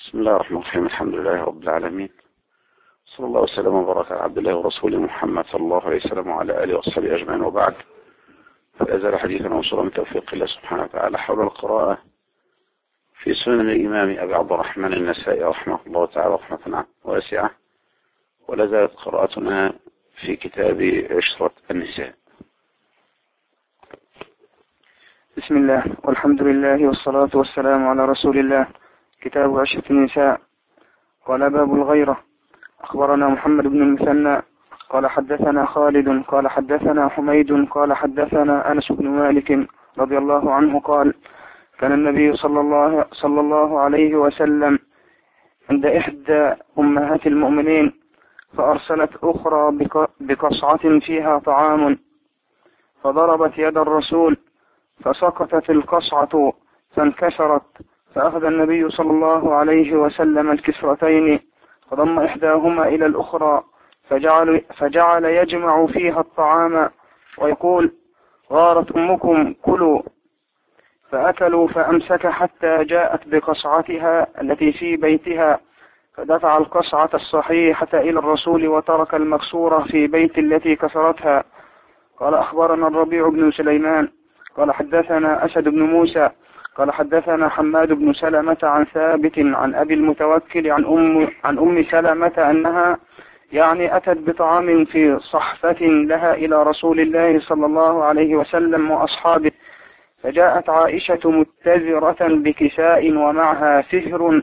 بسم الله الرحمن الرحيم. الحمد لله رب العالمين، صلى الله وسلم وبارك على عبد الله ورسوله محمد صلى الله عليه وسلم وعلى آله وصحبه أجمعين، وبعد. فلا زال حديثنا وصولا من توفيق الله سبحانه وتعالى حول القراءة في سنن الإمام أبي عبد الرحمن النسائي رحمه الله تعالى رحمة واسعة، ولا زالت قراءتنا في كتاب عشرة النساء. بسم الله والحمد لله والصلاة والسلام على رسول الله. كتاب عشرة النساء. قال باب الغيرة. أخبرنا محمد بن المثنى قال حدثنا خالد قال حدثنا حميد قال حدثنا أنس بن مالك رضي الله عنه قال: كان النبي صلى الله عليه وسلم عند إحدى أمهات المؤمنين، فأرسلت أخرى بقصعة فيها طعام، فضربت يد الرسول فسقطت القصعة فانكسرت، فأخذ النبي صلى الله عليه وسلم الكسرتين فضم إحداهما إلى الأخرى فجعل يجمع فيها الطعام ويقول: غارت أمكم كلوا. فأكلوا، فأمسك حتى جاءت بقصعتها التي في بيتها، فدفع القصعة الصحيحة إلى الرسول وترك المكسورة في بيت التي كسرتها. قال أخبرنا الربيع بن سليمان قال حدثنا أسد بن موسى قال حدثنا حماد بن سلمة عن ثابت عن أبي المتوكل عن أم سلمة أنها أتت بطعام في صحفة لها إلى رسول الله صلى الله عليه وسلم وأصحابه، فجاءت عائشة متزرة بكساء ومعها سهر،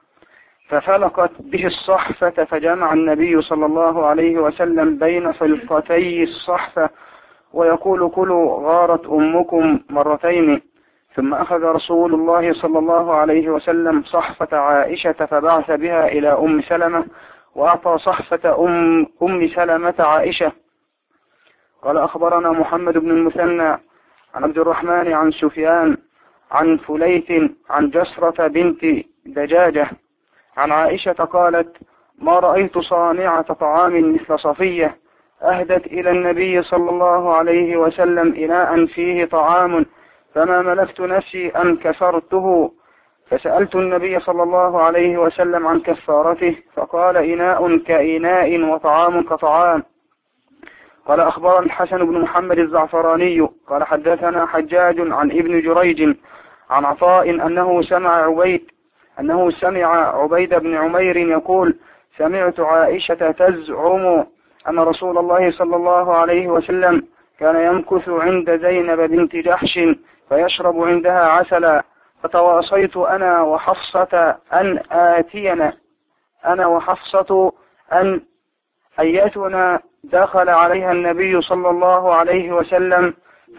ففلقت به الصحفة، فجمع النبي صلى الله عليه وسلم بين فلقتي الصحفة ويقول: كلوا غارت أمكم مرتين. ثم أخذ رسول الله صلى الله عليه وسلم صحفة عائشة فبعث بها إلى أم سلمة، وأعطى صحفة أم سلمة عائشة. قال أخبرنا محمد بن المثنى عن عبد الرحمن عن سفيان عن فليت عن جسرة بنت دجاجة عن عائشة قالت: ما رأيت صانعة طعام مثل صفية، أهدت إلى النبي صلى الله عليه وسلم إناء فيه طعام، فما ملكت نفسي أن كسرته، فسألت النبي صلى الله عليه وسلم عن كفارته، فقال: إناء كإناء وطعام كطعام. قال أخبرنا الحسن بن محمد الزعفراني قال حدثنا حجاج عن ابن جريج عن عطاء أنه سمع عبيد بن عمير يقول: سمعت عائشة تزعم أن رسول الله صلى الله عليه وسلم كان يمكث عند زينب بنت جحش فيشرب عندها عسلا، فتواصيت أنا وحفصة أن أيتنا دخل عليها النبي صلى الله عليه وسلم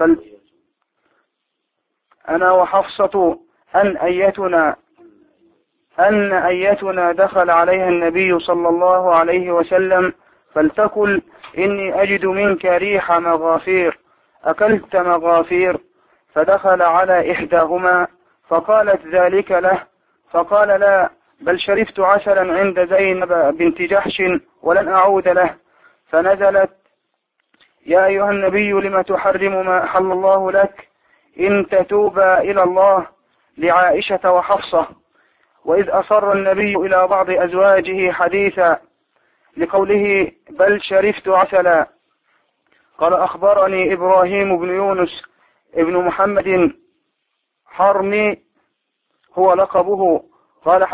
أن أيتنا دخل عليها النبي صلى الله عليه وسلم فلتقل: إني أجد منك ريح مغافير، أكلت مغافير؟ فدخل على إحداهما فقالت ذلك له، فقال: لا، بل شربت عسلا عند زينب بنت جحش ولن أعود له. فنزلت: يا أيها النبي لم تحرم ما أحل الله لك إن تتوبا إلى الله، لعائشة وحفصة. وإذ أصر النبي إلى بعض أزواجه حديثا لقوله: بل شربت عسلا. قال أخبرني إبراهيم بن يونس ابن محمد حرمي هو لقبه قال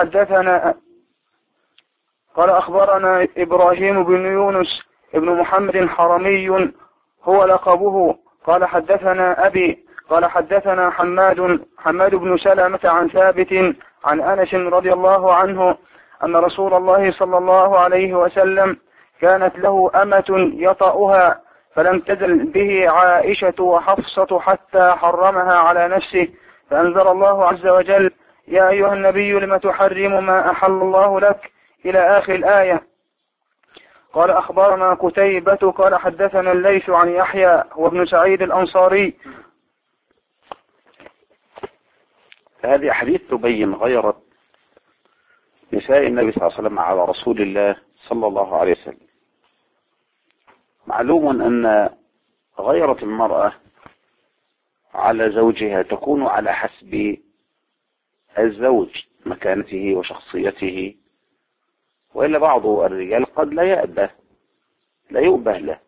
أخبرنا إبراهيم بن يونس ابن محمد حرمي هو لقبه قال حدثنا أبي قال حدثنا حماد بن سلمة عن ثابت عن أنس رضي الله عنه أن رسول الله صلى الله عليه وسلم كانت له أمة يطأها، فلم تزل به عائشة وحفصة حتى حرمها على نفسه، فأنزل الله عز وجل: يا أيها النبي لم تحرم ما أحل الله لك، إلى آخر الآية. قال أخبرنا قتيبة قال حدثنا الليث عن يحيى وابن سعيد الأنصاري. هذه حديث تبين غيرة نساء النبي صلى الله عليه وسلم على رسول الله صلى الله عليه وسلم. معلوم أن غيرة المرأة على زوجها تكون على حسب الزوج مكانته وشخصيته، وإلا بعض الرجال قد لا يؤبه له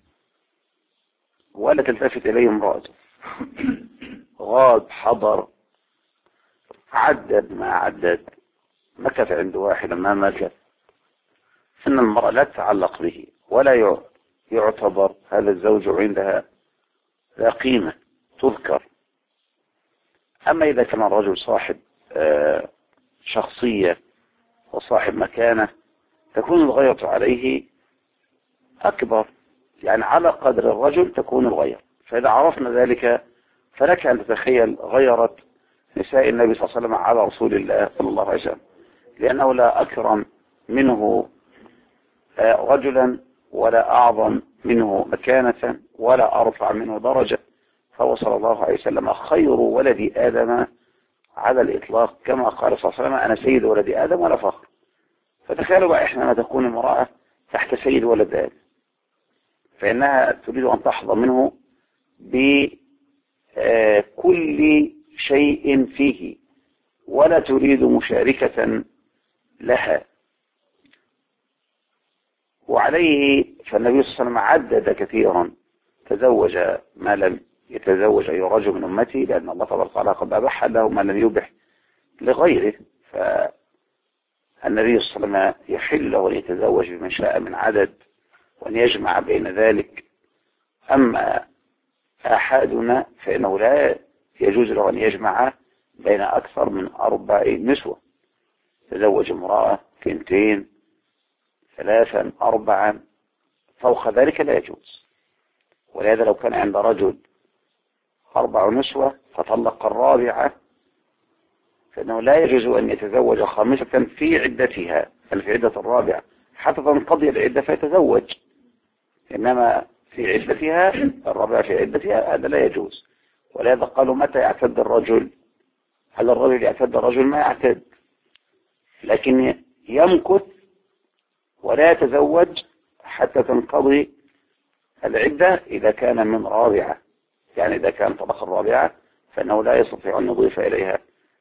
ولا تلتفت إليه امرأته، غاب حضر عدد ما عدد، مكث عند واحد ما مكث، إن المرأة لا تتعلق به ولا يعتبر هذا الزوج عندها لا قيمة تذكر. أما إذا كان الرجل صاحب شخصية وصاحب مكانة تكون الغيرة عليه أكبر، يعني على قدر الرجل تكون الغيرة. فإذا عرفنا ذلك فلك أن تتخيل غيرة نساء النبي صلى الله عليه وسلم على رسول الله صلى الله عليه وسلم، لأنه لا أكرم منه رجلا ولا أعظم منه مكانة ولا أرفع منه درجة، فهو صلى الله عليه وسلم خير ولد آدم على الإطلاق، كما قال صلى الله عليه وسلم أنا سيد ولد آدم ولا فخر. فتخيلوا بقى إحنا ما تكون امرأة تحت سيد ولد آدم، فإنها تريد أن تحظى منه بكل شيء فيه ولا تريد مشاركة لها. وعليه فالنبي صلى الله عليه وسلم عدد كثيرا، تزوج ما لم يتزوج أي رجل من أمته، لأن الله تبارك وتعالى قد أباح له ما لم يبح لغيره، فالنبي صلى الله عليه وسلم يحل له أن يتزوج بمن شاء من عدد وأن يجمع بين ذلك. أما أحدنا فإنه لا يجوز له أن يجمع بين أكثر من 4 نسوة، تزوج امرأة 2 3 4 فوق ذلك لا يجوز. ولهذا لو كان عند رجل 4 نسوة فطلق الرابعة فإنه لا يجوز أن يتزوج 5 في عدتها، بل في عدة الرابعة حتى تنقضي العدة فيتزوج، إنما في عدتها الرابعة في عدتها هذا لا يجوز. ولهذا قالوا متى يعتد الرجل؟ هل الرجل يعتد؟ الرجل ما يعتد، لكن يمكث ولا يتزوج حتى تنقضي العدة إذا كان من رابعة، يعني إذا كان طلق الرابعة فإنه لا يستطيع أن يضيف إليها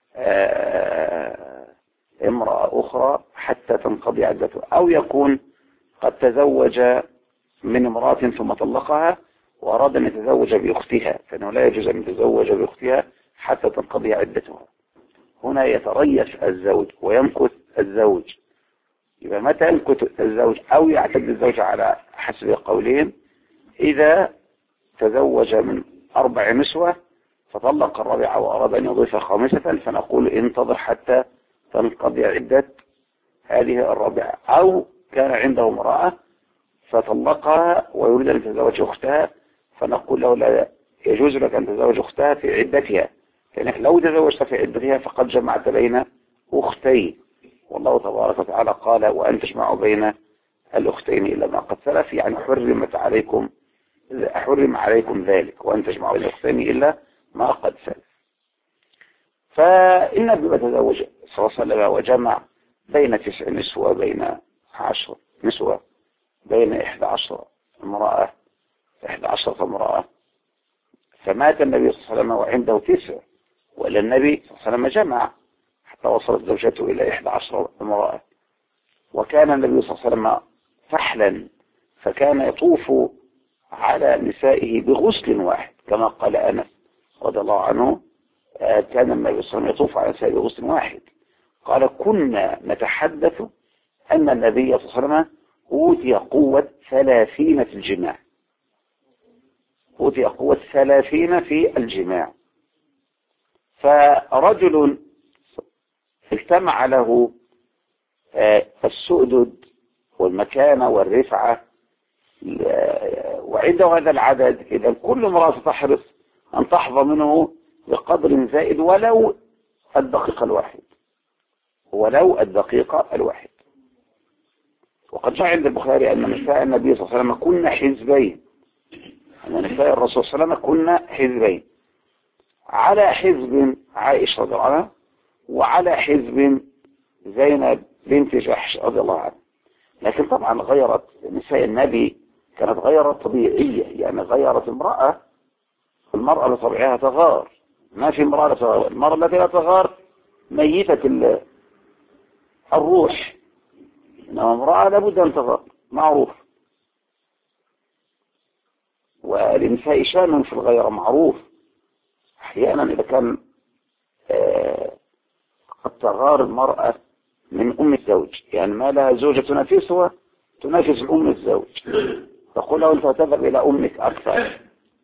امرأة أخرى حتى تنقضي عدته، أو يكون قد تزوج من امرأة ثم طلقها وأراد أن يتزوج بأختها، فإنه لا يجوز أن يتزوج بأختها حتى تنقضي عدتها. هنا يتريث الزوج ويمكث الزوج. يبقى متى يمكث الزوج أو يعتد الزوج على حسب قولين؟ إذا تزوج من 4 نسوة فطلق الرابعة وأراد أن يضيف 5 فنقول انتظر حتى تنقضي عدة هذه الرابعة، أو كان عنده امرأة فطلقها ويريد أن يتزوج أختها فنقول له لا يجوز لك أن تتزوج أختها في عدتها، لأنك لو تزوجت في عدتها فقد جمعت بين أختين، والله تبارك وتعالى قال وأن تجمعوا بين الأختين إلا ما قد سلف، يعني حرم عليكم ذلك وأن تجمعوا بين الأختين إلا ما قد سلف. فإن النبي تزوج صلى الله عليه وسلم وجمع بين 9 نسوة، بين 10 نسوة، بين 11 امرأة، 11 امرأة، فمات النبي صلى الله عليه وسلم وعنده 9، وإلا النبي صلى الله عليه وسلم جمع حتى وصلت زوجته إلى 11 امرأة. وكان النبي صلى الله عليه وسلم فحلا، فكان يطوف على نسائه بغسل واحد، كما قال أنس رضي الله عنه كان النبي صلى الله عليه وسلم يطوف على نسائه بغسل واحد. قال كنا نتحدث أن النبي صلى الله عليه وسلم أوتي قوة 30 في الجماع، أوتي قوة 30 في الجماع. فرجل اجتمع له السؤدد والمكانة والرفعة وعنده هذا العدد، إذا كل امرأة تحرص أن تحظى منه بقدر زائد ولو الدقيقة الواحد، ولو الدقيقة الواحد. وقد جاء عند البخاري أن نساء النبي صلى الله عليه وسلم كنا حزبين، أن نساء الرسول صلى الله عليه وسلم كنا حزبين، على حزب عائشة رضي الله عنها وعلى حزب زينب بنت جحش رضي الله عنها. لكن طبعا غيرت نساء النبي كانت غيرة طبيعية، يعني غيرت المرأة لطبيعها تغار، ما في امرأة لا تغار، المرأة التي لا تغار ميتة الروح، إنما امرأة لابد أن تغار معروف، والنساء شان في الغيرة معروف. أحيانا إذا كان قد تغار المرأة من أم الزوج، يعني ما لها زوجة تنافسها تنافس أم الزوج، تقول له أنت تذهب إلى أمك أكثر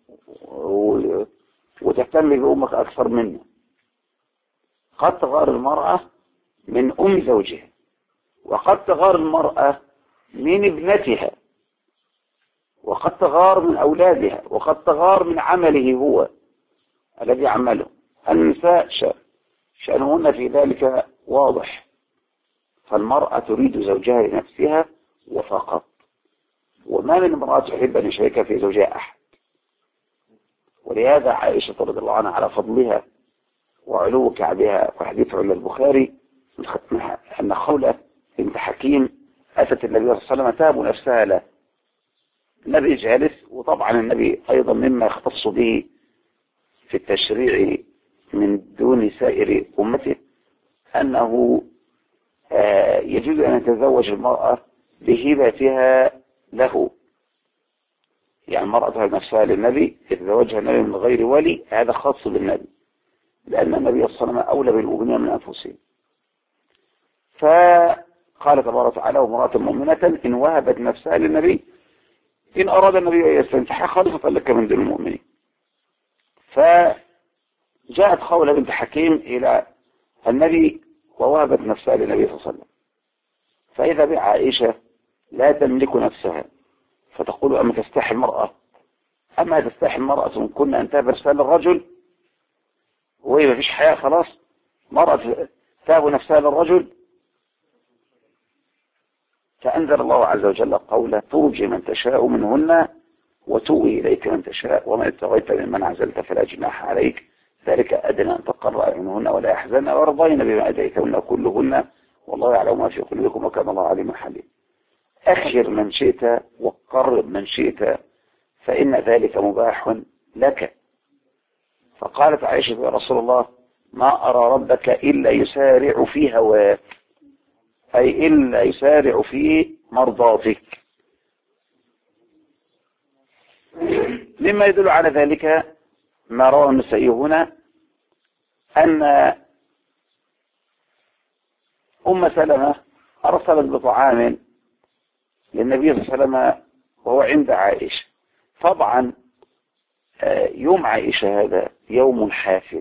وتهتم بأمك أكثر منه. قد تغار المرأة من أم زوجها، وقد تغار المرأة من ابنتها، وقد تغار من أولادها، وقد تغار من عمله هو الذي عمله. النساء شأنهن في ذلك واضح، فالمرأة تريد زوجها لنفسها وفقط، وما من امرأة تحب أن يشارك في زوجها أحد. ولهذا عائشة رضي الله عنها على فضلها وعلو كعبها، وحديث عند البخاري أن خولة بنت حكيم أتت النبي صلى الله عليه وسلم تهب نفسها له. النبي جالس، وطبعا النبي أيضا مما يختص به في التشريع من دون سائر أمته أنه يجوز أن يتزوج المرأة بهبتها له، يعني المرأة تهب نفسها للنبي يتزوجها النبي من غير ولي، هذا خاص بالنبي، لأن النبي صلى الله عليه وسلم أولى بالمؤمنين من أنفسهم. فقال تبارك وتعالى وامرأة مؤمنة إن وهبت نفسها للنبي إن أراد النبي أن يستنكحها خالصة لك من دون المؤمنين. فجاءت خولة بنت حكيم إلى النبي ووهبت نفسها للنبي صلى الله عليه وسلم، فإذا بعائشة لا تملك نفسها فتقول أما تستحي المرأة، أما تستحي المرأة من كنا أن تهب نفسها للرجل وهي ما فيش حياة خلاص، مرأة تهب نفسها للرجل. فأنزل الله عز وجل قوله ترجي من تشاء منهن وتؤوي إليك من تشاء ومن ابتغيت ممن عزلت فلا جناح عليك ذلك أدنى أن تقر أعينهن ولا يحزن ويرضين بما أتيتهن كلهن والله يعلم ما في قلوبكم وكان الله عليما حليما. أخر من شئت وقرب من شئت فإن ذلك مباح لك. فقالت عائشة يا رسول الله ما أرى ربك إلا يسارع في هواك، أي إلا يسارع في مرضاتك. مما يدل على ذلك ما رواه النسائي هنا أن أم سلمة أرسلت بطعام للنبي صلى الله عليه وسلم وهو عند عائشة. طبعا يوم عائشة هذا يوم حافل،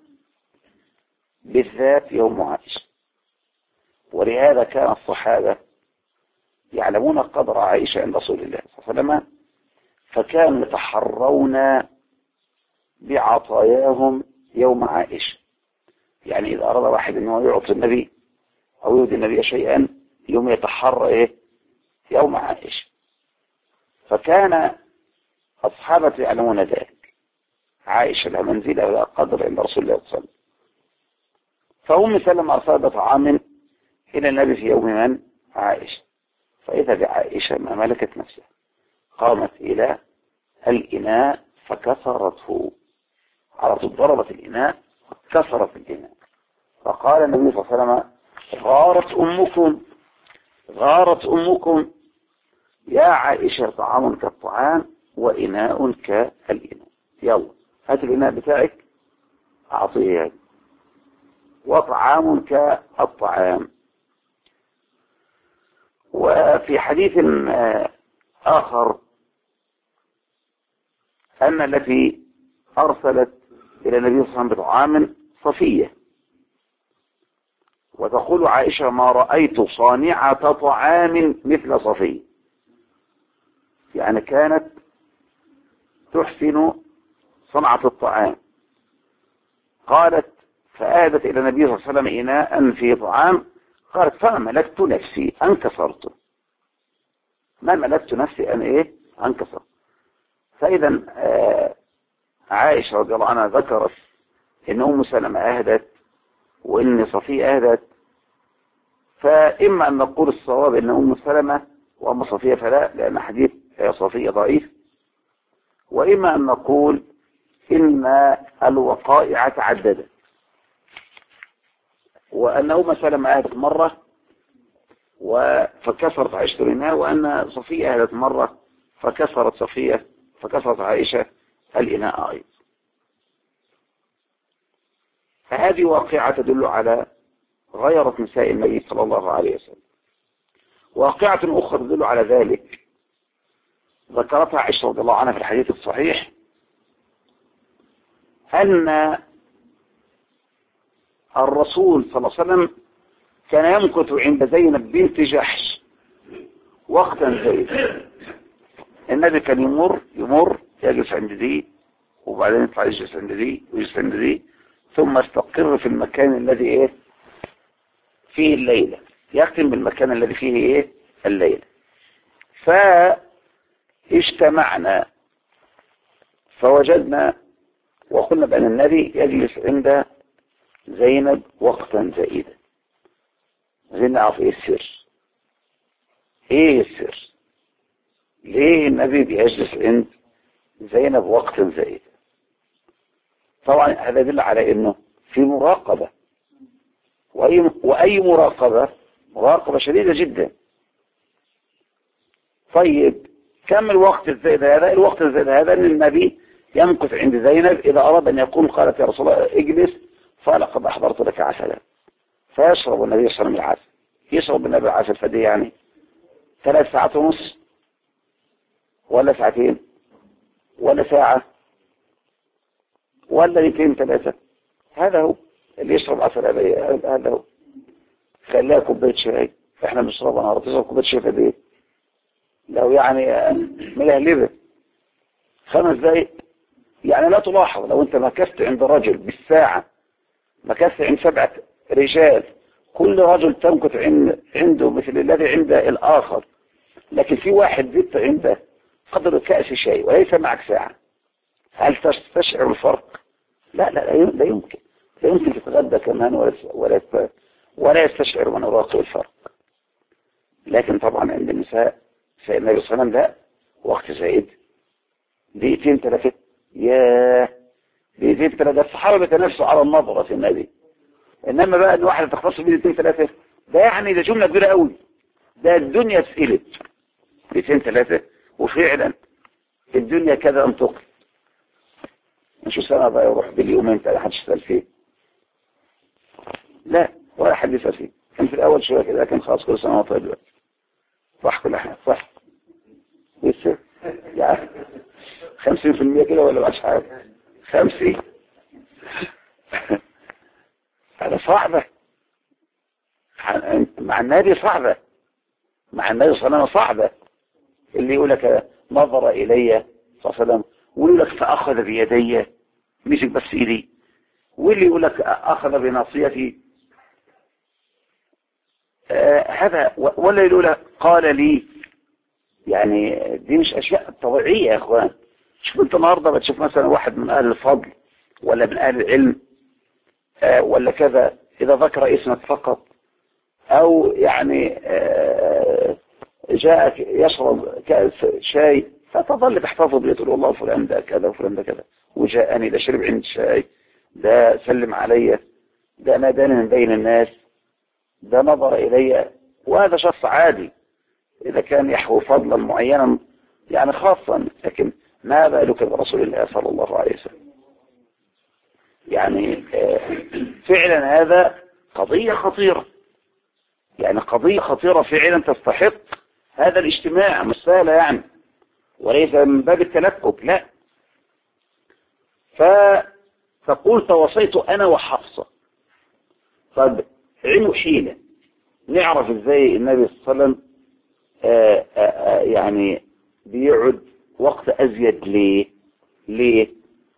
بالذات يوم عائشة، ولهذا كان الصحابة يعلمون قدر عائشة عند رسول الله صلى الله عليه وسلم، فكانوا يتحرون بعطاياهم يوم عائشة. يعني إذا أراد واحد أنه يعطي النبي أو يودي النبي شيئا يوم يتحرى يوم عائشة. فكان أصحابة يعلمون ذلك، عائشة لها منزلة ولا قدر عند رسول الله صلى الله عليه وسلم. فأم سلمة أرسلت طعاما إلى النبي في يوم من عائشة، فإذا بعائشة ما ملكت نفسها قامت إلى الإناء فكسرته، على طول ضربت الإناء وكسرت الإناء. فقال النبي صلى الله عليه وسلم غارت أمكم يا عائشة طعام كالطعام وإناء كالإناء، يلا هات الإناء بتاعك أعطيه هذا، وطعام كالطعام. وفي حديث آخر أن التي أرسلت إلى النبي صلى الله عليه وسلم بطعام صفية، وتقول عائشة ما رأيت صانعة طعام مثل صفية، يعني كانت تحسن صنعة الطعام. قالت فآدت إلى النبي صلى الله عليه وسلم إناء فيه طعام، قالت فما ملكت نفسي أن كسرته، ما ملكت نفسي أن كسرت. فإذا عائشة رضي الله عنها ذكرت إن أم سلمة أهدت وإن صفية أهدت، فإما أن نقول الصواب إن أم سلمة وأم صفية فلا، لأن حديث صفية ضعيف، وإما أن نقول إن الوقائع تعددت، وأن أم سلمة أهدت مرة فكسرت عائشة الإناء، وأن صفية أهلت مرة فكسرت عائشة الإناء أيضا. فهذه واقعة تدل على غيرة نساء النبي صلى الله عليه وسلم. واقعة أخرى تدل على ذلك ذكرتها عائشة رضي الله عنها في الحديث الصحيح، أن الرسول صلى الله عليه وسلم كان يمكث عند زينب بنت جحش وقتا زيدا. النبي كان يمر يجلس عند دي، وبعدين يطلع يجلس عند دي ويجلس عند دي، ثم يستقر في المكان الذي فيه الليلة، يختم بالمكان الذي فيه الليلة. فاجتمعنا فوجدنا وقلنا بأن النبي يجلس عند زينب وقتا زائدا. عايزين نعرف ايه السر، ايه السر، ليه النبي بيجلس عند زينب وقتا زائدا؟ طبعا هذا يدل على انه في مراقبة، واي مراقبة شديدة جدا. طيب كم الوقت الزائد هذا؟ الوقت الزائد هذا ان النبي يمكث عند زينب اذا اراد ان يقول قالت يا رسول الله اجلس فلقد احضرت لك عسلا، فيشرب النبي صلى الله عليه وسلم العسل. يشرب النبي العسل فدي يعني 3 ساعات ونص ولا 2 ساعات ولا ساعة ولا 2 3. هذا هو اللي يشرب عسل، هذا هو. خليها كوباية شاي، احنا بنشربها نهار تشرب كوباية شاي في ايه؟ لو يعني ملهلبة 5 دقايق يعني لا تلاحظ. لو انت مكثت عند رجل بالساعة، مكثت عند 7 رجال، كل رجل تمكث عنده مثل الذي عند الآخر، لكن في واحد زدت عنده قدر كأس شاي وليس معك ساعة، هل تستشعر الفرق؟ لا يمكن. لا يمكن تتغدى كمان ولا يستشعر من وراء الفرق. لكن طبعا عند النساء سيدنا النبي صلى الله عليه وسلم لا، وقت زائد 2 3 ياه 2 3. الصحابة بيتنافسوا على النظرة النبي، انما بقى ان واحد تختص بين 2 3 ده يعني ده جملة كبيرة قوي، ده الدنيا اتسئلت 2 3. وفعلا الدنيا كذا انتقل، مش سنة بقى يروح باليومين تلاقي حد يسأل فيه، لا ولا حد يسأل فيه. كان في الاول شوية كده، كان خلاص كل سنة وطيب دلوقتي صح كل حاجة صح لسه يعني 50% كده ولا مش حاجة 50. هذا صعبة مع النبي، صعبة مع النبي صلى الله عليه وسلم، صعبة. اللي يقول لك نظر إلي صلى الله عليه وسلم، ويقول لك فأخذ بيدي مسك بس إيدي، واللي يقول لك أخذ بناصيتي هذا، ولا يقول لك قال لي. يعني دي مش أشياء طبيعية يا أخوان. شوف أنت النهاردة بتشوف مثلا واحد من أهل الفضل ولا من أهل العلم ولا كذا، إذا ذكر اسمك فقط أو يعني جاءك يشرب كأس شاي فتظل تحتفظ بيه تقول والله فلان ده كذا وفلان ده كذا، وجاءني ده شرب عند شاي، ده سلم علي، ده ناداني من بين الناس، ده نظر إلي. وهذا شخص عادي إذا كان يحوي فضلا معينا يعني خاصا، لكن ما بالك برسول الله صلى الله عليه وسلم؟ يعني فعلا هذا قضية خطيرة، يعني قضية خطيرة فعلا تستحق هذا الاجتماع، مسألة يعني وليس من باب التلكك لا. فقلت وصيت أنا وحفصة. طب عينوا حيلة نعرف ازاي النبي صلى الله عليه وسلم يعني بيقعد وقت أزيد ليه؟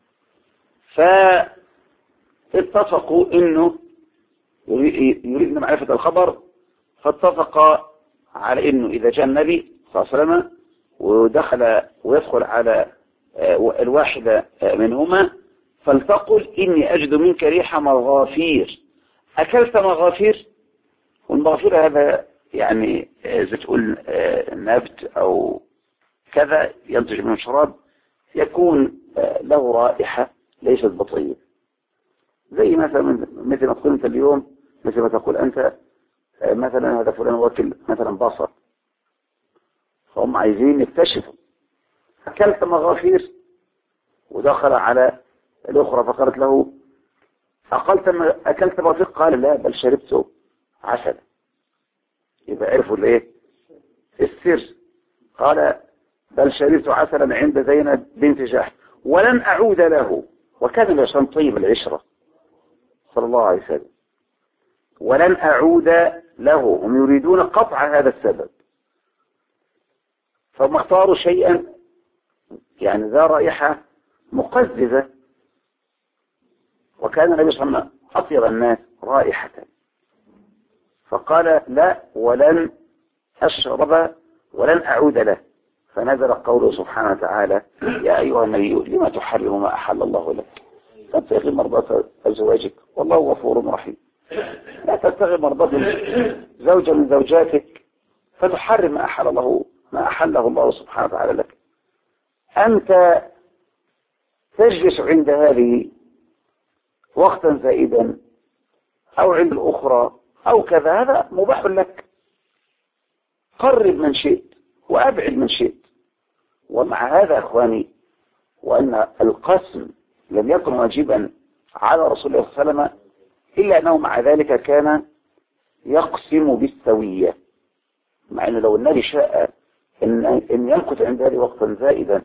فاتفقوا انه يريدنا معرفة الخبر، فاتفق على انه اذا جاء النبي صلى الله عليه وسلم ويدخل على الواحدة منهما فلتقل اني اجد منك ريح مغافير. اكلت مغافير؟ والمغافير هذا يعني زي تقول نبت او كذا ينتج من شراب يكون له رائحة ليست بطيئة، زي مثلا مثل ما تقول انت اليوم، مثل ما تقول انت مثلا هذا فلان واكل مثلا بصل، فهم عايزين يكتشفوا. أكلت مغافير، ودخل على الأخرى فقالت له أكلت مغافير؟ قال لا، بل شربت عسل. يبقى عرفوا الايه؟ السر. قال بل شربت عسلا عند زينب بنت جحش ولن أعود له. وكان عشان طيب العشرة صلى الله عليه وسلم، ولن أعود له. هم يريدون قطع هذا السبب، فهم اختاروا شيئا يعني ذا رائحة مقززة، وكان النبي صلى الله عليه وسلم أطيب الناس رائحة، فقال لا، ولن أشرب ولن أعود له. فنزل قوله سبحانه وتعالى يا أيها النبي لما تحرم ما أحل الله لك تبتغي مرضات أزواجك والله غفور رحيم. لا تبتغي مرضات زوجة من زوجاتك فتحرم ما أحله الله سبحانه وتعالى لك. أنت تجلس عند هذه وقتا زائدا أو عند الأخرى أو كذا، هذا مباح لك. قرب من شئت وأبعد من شئت. ومع هذا أخواني، وأن القسم لم يكن واجبا على رسول الله صلى الله عليه وسلم، إلا أنه مع ذلك كان يقسم بالسوية. مع أنه لو النبي شاء إن يمكث عند هذه وقتا زائدا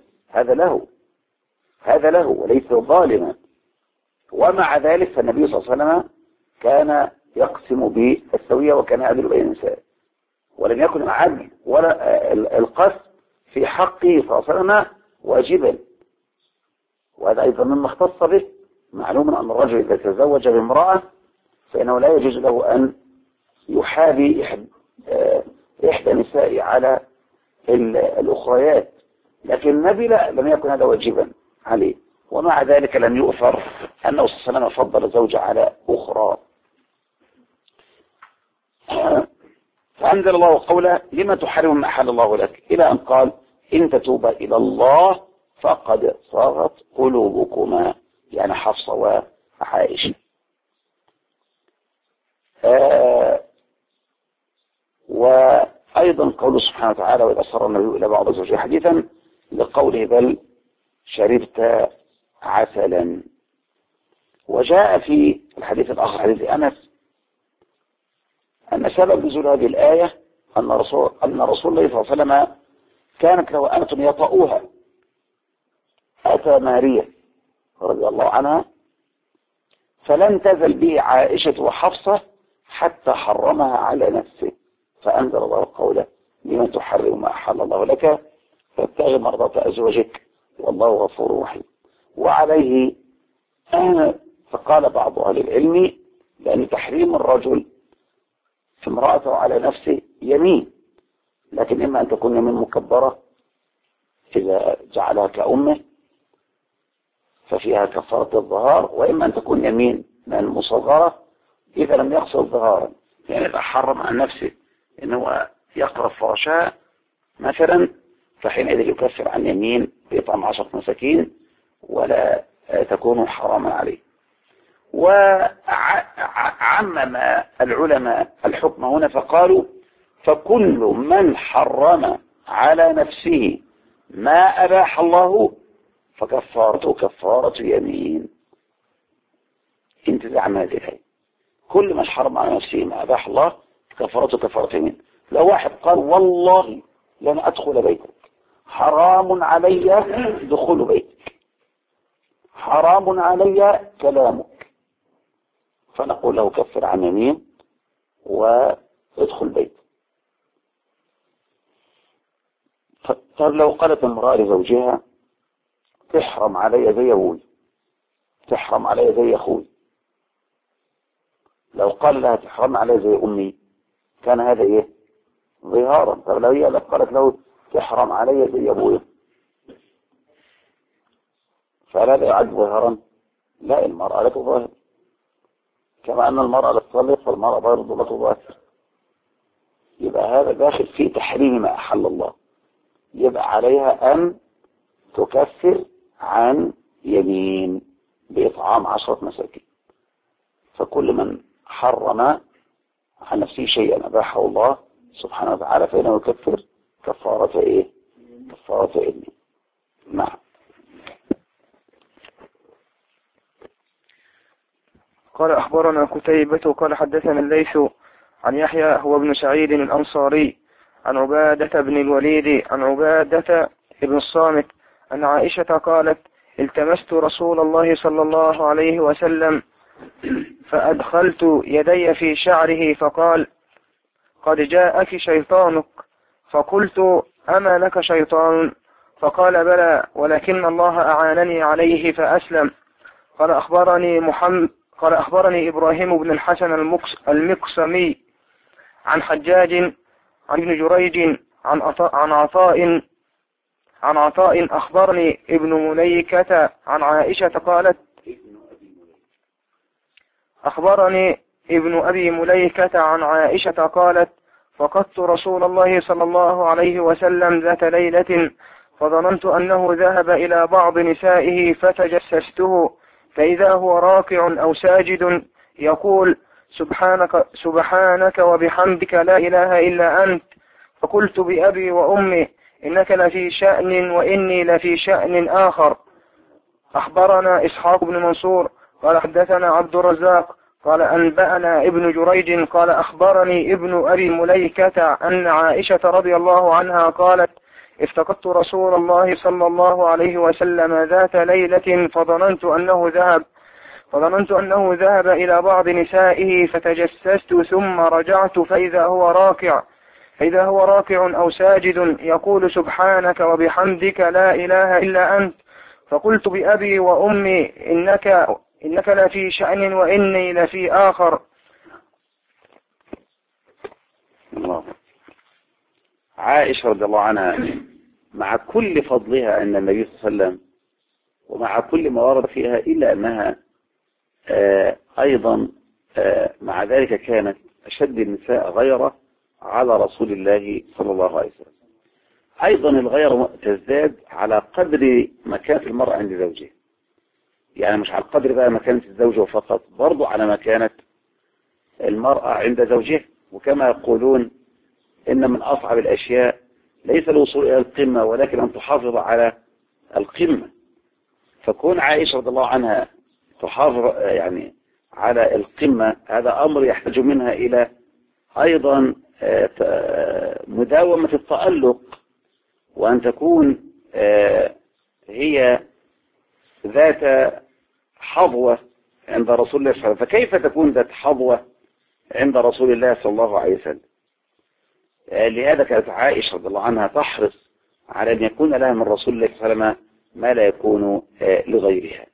هذا له وليس ظالما. ومع ذلك فالنبي صلى الله عليه وسلم كان يقسم بالسوية وكان يعدل بين النساء، ولم يكن العدل ولا القسم في حقه صلى الله عليه وسلم واجبا. وهذا أيضا مما اختص به. معلوم أن الرجل إذا تزوج بامرأة فإنه لا يجوز له أن يحابي إحدى نسائه على الأخريات، لكن النبي لا، لم يكن هذا واجبا عليه. ومع ذلك لم يؤثر أنه صلى الله عليه وسلم فضل زوجة على أخرى. فأنزل الله قوله لما تحرم ما أحل الله لك، إلى أن قال إن تتوبا إلى الله فقد صاغت قلوبكما، يعني حفصة وعائشة. وأيضا قوله سبحانه وتعالى وإذا أسر النبي إلى بعض زوجه حديثا، لقوله بل شربت عسلا. وجاء في الحديث الآخر حديث أنس أن سبب نزول هذه الآية أن رسول الله صلى الله عليه وسلم كانت له أنة يطأوها. أتى ماريا رضي الله عنها فلم تزل به عائشة وحفصة حتى حرمها على نفسه، فأنزل الله قوله لمن تحرم ما أحل الله لك فابتغي مرضات أزواجك والله غفور رحيم. وعليه فقال بعض أهل العلم لأن تحريم الرجل امرأته على نفسه يمين، لكن إما أن تكون يمين مكبرة إذا جعلها كأمه ففيها كفارة الظهار، وإما أن تكون يمين مصغرة إذا لم يقصد ظهارا، يعني إذا حرم عن نفسه إنه يقرب فرشها مثلا فحينئذ يكفر عن يمين بإطعام 10 مساكين ولا تكون حراما عليه. وعمم العلماء الحكم هنا فقالوا فكل من حرم على نفسه ما أباح الله فكفارته كفارة يمين. انتزاع هذه الآية، كل من حرم على نفسه ما أباح الله كفارته كفارة يمين. لو واحد قال والله لن أدخل بيتك، حرام علي دخول بيتك، حرام علي كلامك، فنقول له كفر عن يمين وادخل بيت. طب لو قالت امرأة لزوجها تحرم علي زي أبوي، تحرم علي زي أخوي، لو قال لها تحرم علي زي أمي كان هذا إيه؟ ظهارا. طب لو هي قالت له تحرم علي زي أبوي فلا يعد ظهارا؟ لا، المرأة لا تظاهر، كما أن المرأة لا تصلي فالمرأة برضه لا تظاهر. يبقى هذا داخل في تحريم ما أحل الله، يبقى عليها أن تكفر عن يمين بإطعام 10 مساكين. فكل من حرم عن نفسه شيئا أباحه الله سبحانه وتعالى فإنه يكفر كفارة إيه؟ كفارة إني. نعم. قال أخبرنا كتيبة قال حدثنا الليث عن يحيى هو ابن سعيد الأنصاري عن عبادة بن الوليد عن عبادة بن الصامت أن عائشة قالت التمست رسول الله صلى الله عليه وسلم فأدخلت يدي في شعره فقال قد جاءك شيطانك فقلت أما لك شيطان فقال بلى ولكن الله أعانني عليه فأسلم. قال أخبرني إبراهيم بن الحسن المقسمي عن حجاج عن ابن جريج عن عطاء أخبرني ابن مليكة عن عائشة قالت أخبرني ابن أبي مليكة عن عائشة قالت فقدت رسول الله صلى الله عليه وسلم ذات ليلة فظننت أنه ذهب إلى بعض نسائه فتجسسته فإذا هو راكع أو ساجد يقول سبحانك وبحمدك لا إله إلا أنت فقلت بأبي وأمي إنك لفي شأن وإني لفي شأن آخر. أخبرنا إسحاق بن منصور قال حدثنا عبد الرزاق قال أنبأنا ابن جريج قال أخبرني ابن أبي مليكة أن عائشة رضي الله عنها قالت افتقدت رسول الله صلى الله عليه وسلم ذات ليلة فظننت أنه ذهب إلى بعض نسائه فتجسست ثم رجعت فإذا هو راكع أو ساجد يقول سبحانك وبحمدك لا إله إلا أنت فقلت بأبي وأمي إنك لفي شأن وإني لفي آخر. الله. عائشة رضي الله عنها مع كل فضلها عند النبي صلى الله عليه وسلم ومع كل ما ورد فيها إلا أنها أيضا مع ذلك كانت أشد النساء غيرة على رسول الله صلى الله عليه وسلم. أيضا الغيرة تزداد على قدر مكانة المرأة عند زوجها، يعني مش على قدر بقى مكانة الزوجة فقط، برضو على مكانة المرأة عند زوجها. وكما يقولون إن من أصعب الأشياء ليس الوصول إلى القمة ولكن أن تحافظ على القمة. فكون عائشة رضي الله عنها تحافظ يعني على القمة هذا أمر يحتاج منها إلى أيضا مداومة التألق وأن تكون هي ذات حظوة عند رسول الله صلى الله عليه وسلم. فكيف تكون ذات حظوة عند رسول الله صلى الله عليه وسلم؟ لهذا كانت عائشة رضي الله عنها تحرص على أن يكون لها من رسول الله صلى الله عليه وسلم ما لا يكون لغيرها.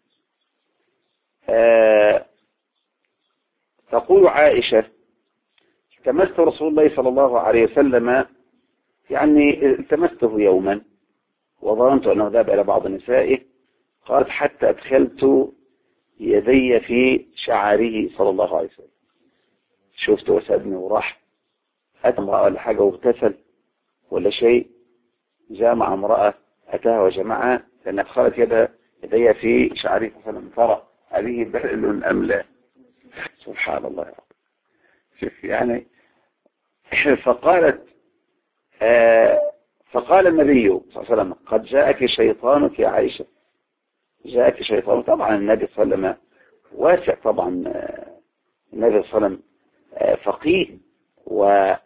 تقول عائشة التمست رسول الله صلى الله عليه وسلم، يعني التمسته يوما وظننت أنه ذهب إلى بعض نسائه، قالت حتى أدخلت يدي في شعره صلى الله عليه وسلم. شفت وسأبني وراح أتى امرأة ولا حاجة واغتسل ولا شيء، جاء مع امرأة أتاها وجمعها لأن أدخلت يدي في شعره صلى الله عليه وسلم ترى هذه بلل أم لا. سبحان الله يا رب. شوف يعني فقال النبي صلى الله عليه وسلم قد جاءك شيطانك يا عائشة، جاءك شيطان. طبعا النبي صلى الله عليه وسلم واسع، طبعا النبي صلى الله عليه وسلم فقيه ومن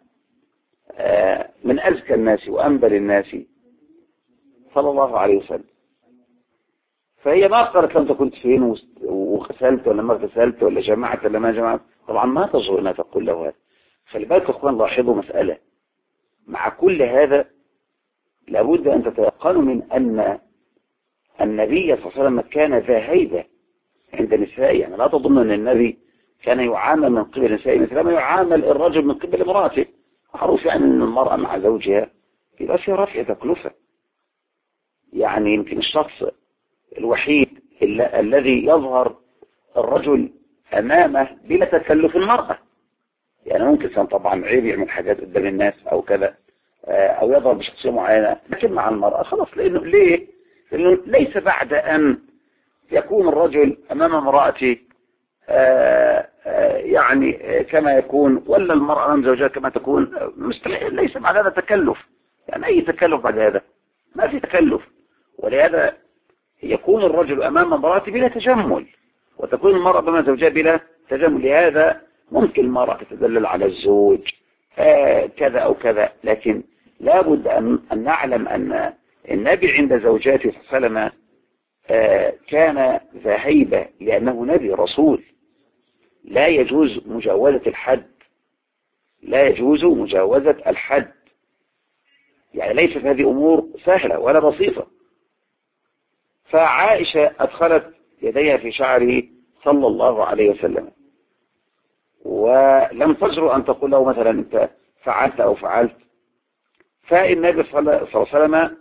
أزكى الناس وأنبل الناس صلى الله عليه وسلم. فهي ما قالت أنت كنت فين وغسلت ولا ما غسلت ولا جمعت ولا ما جمعت، طبعا ما تجرؤ أنها تقول له هذا. خلي بالك أخوان لاحظوا مسألة، مع كل هذا لابد أن تتيقنوا من أن النبي صلى الله عليه وسلم كان ذا هيبة عند نسائه. يعني لا تظن أن النبي كان يعامل من قبل نسائه مثل ما يعامل الرجل من قبل امراته. معروف يعني أن المرأة مع زوجها يبقى فيها رفع تكلفة. يعني يمكن الشخص الوحيد الذي يظهر الرجل أمامه بلا تكلف المرأة. يعني ممكن كان طبعا عيب يعمل حاجات قدام الناس أو كذا أو يظهر بشخصية معينة، لكن مع المرأة خلاص. لأنه ليس بعد أن يكون الرجل أمام امرأته يعني كما يكون، ولا المرأة أمام زوجها كما تكون، ليس بعد هذا تكلف. يعني أي تكلف بعد هذا؟ ما في تكلف. ولهذا يكون الرجل أمام امرأته بلا تجمل، وتكون المرأة أمام زوجها بلا تجمل. لهذا ممكن المرأة تتدلل على الزوج كذا أو كذا، لكن لابد أن نعلم أن النبي عند زوجاته صلى الله عليه وسلم كان ذا هيبة، لأنه نبي رسول. لا يجوز مجاوزة الحد، لا يجوز مجاوزة الحد. يعني ليست هذه أمور سهلة ولا بسيطة. فعائشة أدخلت يديها في شعره صلى الله عليه وسلم، ولم تجرؤ أن تقول له مثلا أنت فعلت أو فعلت. فالنبي صلى الله عليه وسلم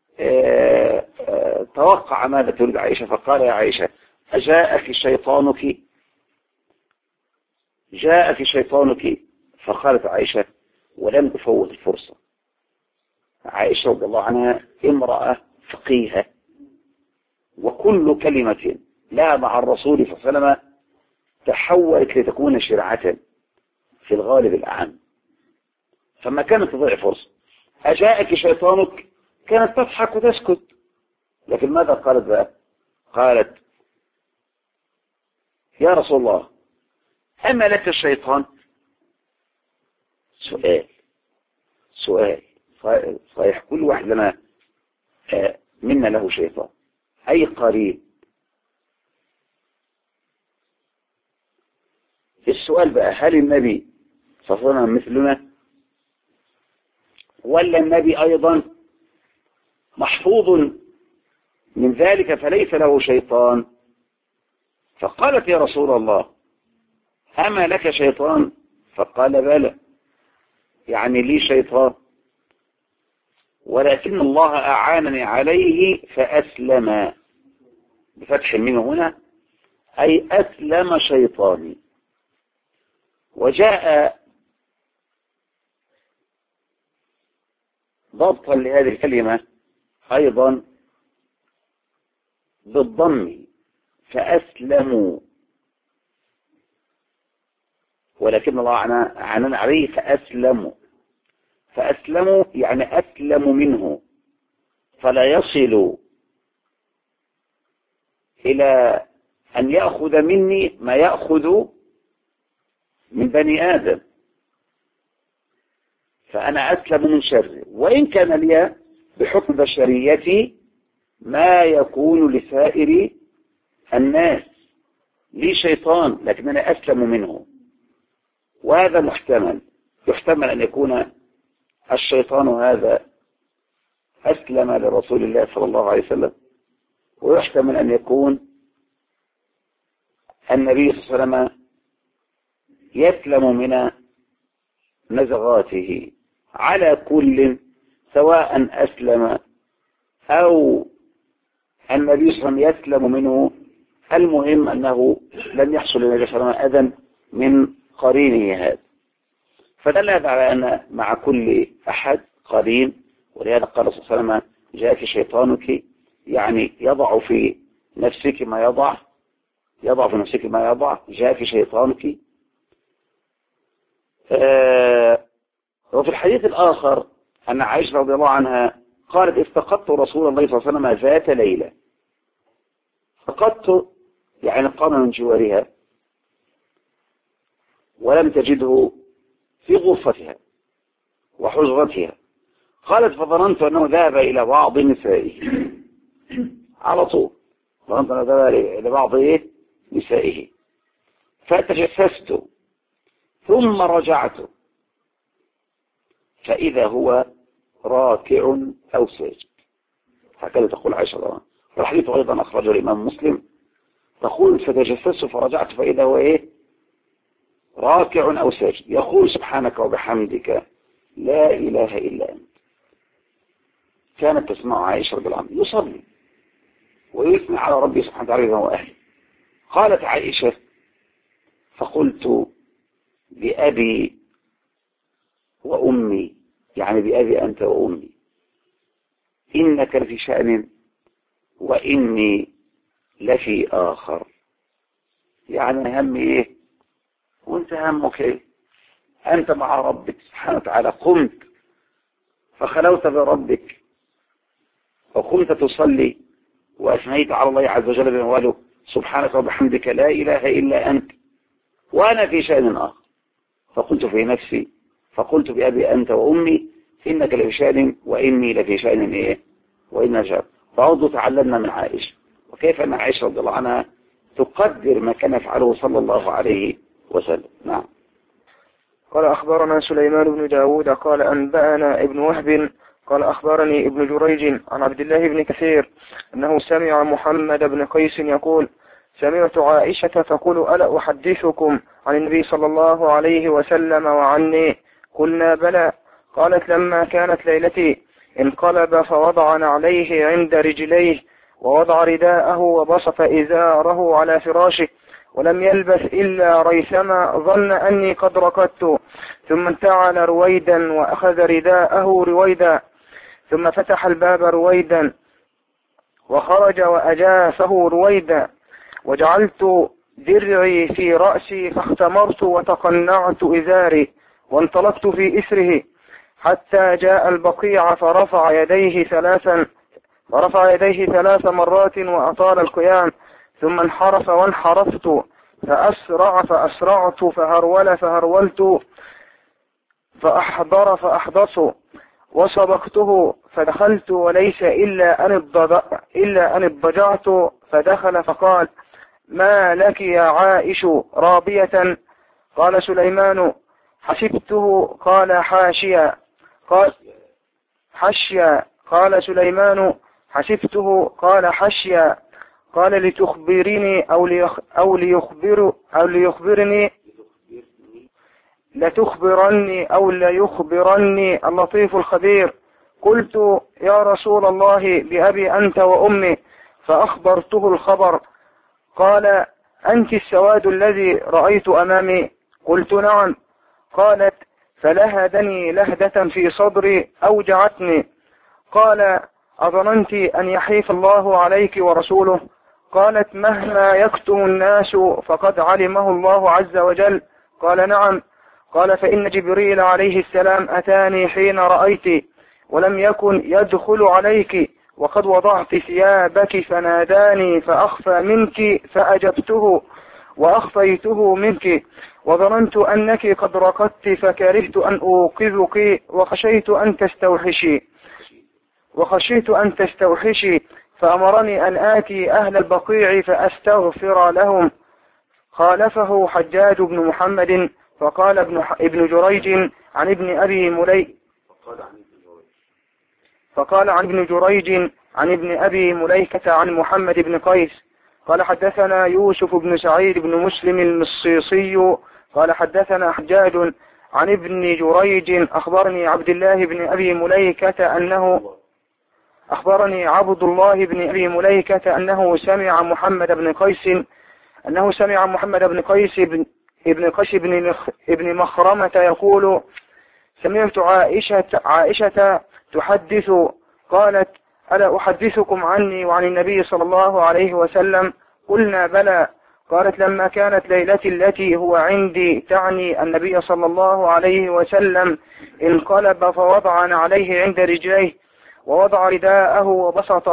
توقع ماذا تريد عائشة، فقال يا عائشة أجاءك شيطانك؟ جاءك شيطانك؟ فقالت عائشة ولم تفوت الفرصة. عائشة رضي الله عنها امرأة فقيهة، وكل كلمة لا مع الرسول صلى الله عليه وسلم تحولت لتكون شرعة في الغالب الأعم، فما كانت تضيع فرصة. أجاءك شيطانك كانت تضحك وتسكت، لكن ماذا قالت بقى؟ قالت يا رسول الله أما لك الشيطان؟ سؤال صحيح، كل واحد لنا منا له شيطان، أي قريب. السؤال بقى هل النبي صلى الله عليه وسلم مثلنا، ولا النبي أيضا محفوظ من ذلك فليس له شيطان؟ فقالت يا رسول الله أما لك شيطان؟ فقال بلى، يعني لي شيطان، ولكن الله أعانني عليه فأسلم، بفتح الميم هنا، أي أسلم شيطاني. وجاء ضبطا لهذه الكلمة أيضا بالضم، فأسلموا، ولكن الله أعانني عليه فأسلموا. فأسلموا يعني أسلم منه، فلا يصل إلى أن يأخذ مني ما يأخذ من بني آدم، فأنا أسلم من شره، وإن كان لي بحكم بشريتي ما يكون لسائر الناس، لي شيطان لكن أنا أسلم منه. وهذا محتمل، يحتمل أن يكون الشيطان هذا أسلم لرسول الله صلى الله عليه وسلم، ويحتمل أن يكون النبي صلى الله عليه وسلم يسلم من نزغاته. على كل، سواء أسلم أو النبي صلى الله عليه وسلم يسلم منه، المهم أنه لم يحصل للنبي صلى الله عليه وسلم أذى من قرينه هذا. فدل هذا على أن مع كل أحد قرين، ولهذا قال صلى الله عليه وسلم جاءك شيطانك، يعني يضع في نفسك ما يضع، يضع في نفسك ما يضع، جاءك شيطانك. وفي الحديث الآخر أن عائشة رضي الله عنها قالت افتقدت رسول الله صلى الله عليه وسلم ذات ليلة. فقدت يعني قام من جوارها ولم تجده في غرفتها وحجرتها. قالت فظننت أنه ذهب إلى بعض نسائه، على طول ظننت أنه ذهب إلى بعض نسائه، فتجسست ثم رجعت فإذا هو راكع أو ساجد. هكذا تقول عائشة رضي الله عنها. والحديث أيضا أخرجه الإمام مسلم، تقول فتجسست فرجعت فإذا هو راكع أو ساجد، يقول سبحانك وبحمدك لا إله إلا أنت. كانت تسمع عائشة رضي الله عنها يصلي ويثني على ربي سبحانه وتعالى وهو أهل. قالت عائشة فقلت بأبي وأمي، يعني بأبي أنت وأمي، إنك لفي شأن وإني لفي آخر. يعني هم وانت همك ايه؟ انت مع ربك سبحانه وتعالى، قمت فخلوت بربك وقمت تصلي واثنيت على الله عز وجل بمواله سبحانك وبحمدك لا اله الا انت، وانا في شأن اخر، فقلت في نفسي فقلت بأبي أنت وأمي إنك لفي شأن وإني لفي شأن إيه وإنا شأن. فعوض تعلمنا من عائشة وكيف أن عائشة رضي الله عنها تقدر ما كان يفعله صلى الله عليه وسلم. نعم. قال أخبرنا سليمان بن داود قال أنبأنا ابن وهب قال أخبرني ابن جريج عن عبد الله بن كثير أنه سمع محمد بن قيس يقول سمعت عائشة تقول ألا أحدثكم عن النبي صلى الله عليه وسلم وعني؟ قلنا بلى. قالت لما كانت ليلتي انقلب فوضع عليه عند رجليه ووضع رداءه وبسط إزاره على فراشه ولم يلبث إلا ريثما ظن أني قد ركضت، ثم انتعل رويدا وأخذ رداءه رويدا ثم فتح الباب رويدا وخرج وأجافه رويدا وجعلت درعي في رأسي فاختمرت وتقنعت إزاري وانطلقت في إثره حتى جاء البقيع فرفع يديه ثلاث مرات وأطال القيام، ثم انحرف وانحرفت فأسرع فأسرعت فهرول فهرولت فأحضر فأحضرت وسبقته فدخلت وليس إلا أن اضطجعت فدخل فقال ما لك يا عائش رابية؟ قال سليمان حسبته قال حاشيا قال حشيا قال سليمان حسبته قال حشيا قال لتخبرني أو ليخبرني لتخبرني أو ليخبرني اللطيف الخبير. قلت يا رسول الله بأبي أنت وأمي، فأخبرته الخبر. قال أنت السواد الذي رأيت أمامي؟ قلت نعم. قالت فلهدني لهدة في صدري أوجعتني. قال أظننت أن يحيف الله عليك ورسوله؟ قالت مهما يكتم الناس فقد علمه الله عز وجل. قال نعم. قال فإن جبريل عليه السلام أتاني حين رأيت ولم يكن يدخل عليك وقد وضعت ثيابك فناداني فأخفى منك فأجبته وأخفيته منك وظننت أنك قد رقدت فكرهت أن أوقظك وخشيت أن تستوحشي فأمرني أن آتي أهل البقيع فأستغفر لهم. خالفه حجاج بن محمد فقال ابن جريج عن ابن أبي مليكة عن محمد بن قيس قال حدثنا يوسف بن سعيد بن مسلم المصيصي قال حدثنا حجاج عن ابن جريج أخبرني عبد الله بن أبي مليكة أنه سمع محمد بن قيس ابن مخرمة يقول سمعت عائشة تحدث قالت ألا أحدثكم عني وعن النبي صلى الله عليه وسلم؟ قلنا بلى. قالت لما كانت ليلتي التي هو عندي تعني النبي صلى الله عليه وسلم انقلب فوضع عليه عند رجليه ووضع رداءه وبسط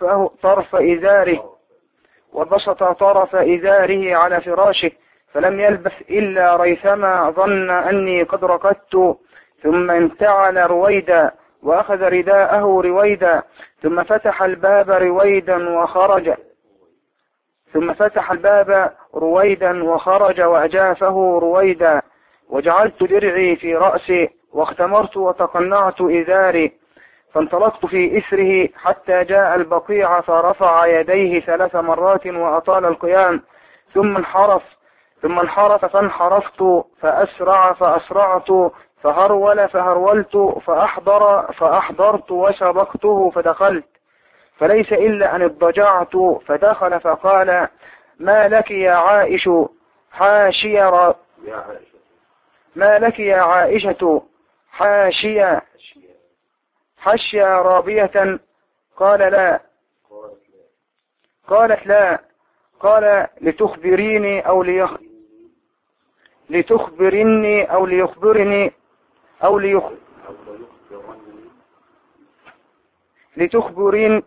طرف إزاره على فراشه فلم يلبث إلا ريثما ظن أني قد رقدت، ثم انتعل رويدا وأخذ رداءه رويدا ثم فتح الباب رويدا وخرج وأجافه رويدا وجعلت درعي في رأسي واختمرت وتقنعت إزاري فانطلقت في إثره حتى جاء البقيع فرفع يديه 3 مرات وأطال القيام ثم انحرف فانحرفت فأسرع فأسرعت فهرول فهرولت فأحضرت وسبقته فدخلت فليس إلا أن اضطجعت فدخل فقال ما لك يا عائش حاشية رابية؟ قال لا. قالت لا. قال لتخبريني لتخبرني أو ليخبرني أو لتخبرين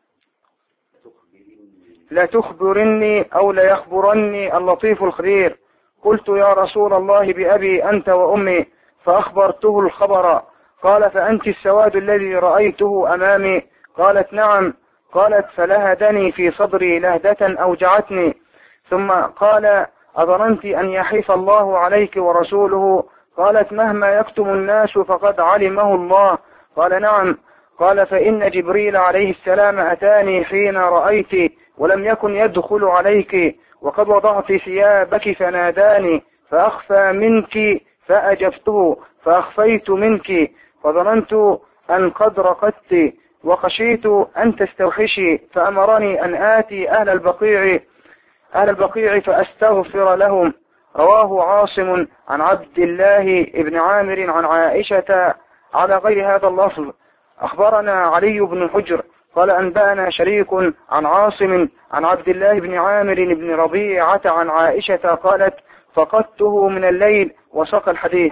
لا تخبرني أو ليخبرني اللطيف الخبير. قلت يا رسول الله بأبي أنت وأمي، فأخبرته الخبر. قال فأنت السواد الذي رأيته أمامي؟ قالت نعم. قالت فلهدني في صدري لهدة أوجعتني. ثم قال أظننت أن يحيف الله عليك ورسوله؟ قالت مهما يكتم الناس فقد علمه الله. قال نعم. قال فإن جبريل عليه السلام أتاني حين رأيت ولم يكن يدخل عليك وقد وضعت ثيابك فناداني فأخفى منك فأجبته فأخفيت منك فظننت أن قد رقدت وخشيت أن تستوحشي فأمرني أن آتي أهل البقيع فأستغفر لهم. رواه عاصم عن عبد الله بن عامر عن عائشة على غير هذا اللفظ. أخبرنا علي بن حجر قال أنبأنا شريك عن عاصم عن عبد الله بن عامر بن ربيعة عن عائشة قالت فقدته من الليل وساق الحديث.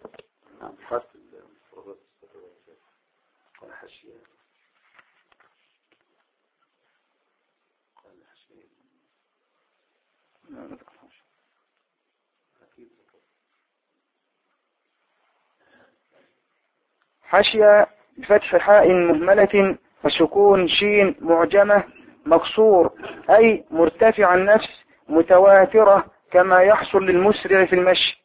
حاشية بفتح حاء مهملة وسكون شين معجمة مكسور، أي مرتفع النفس متواترة كما يحصل للمسرع في المشي.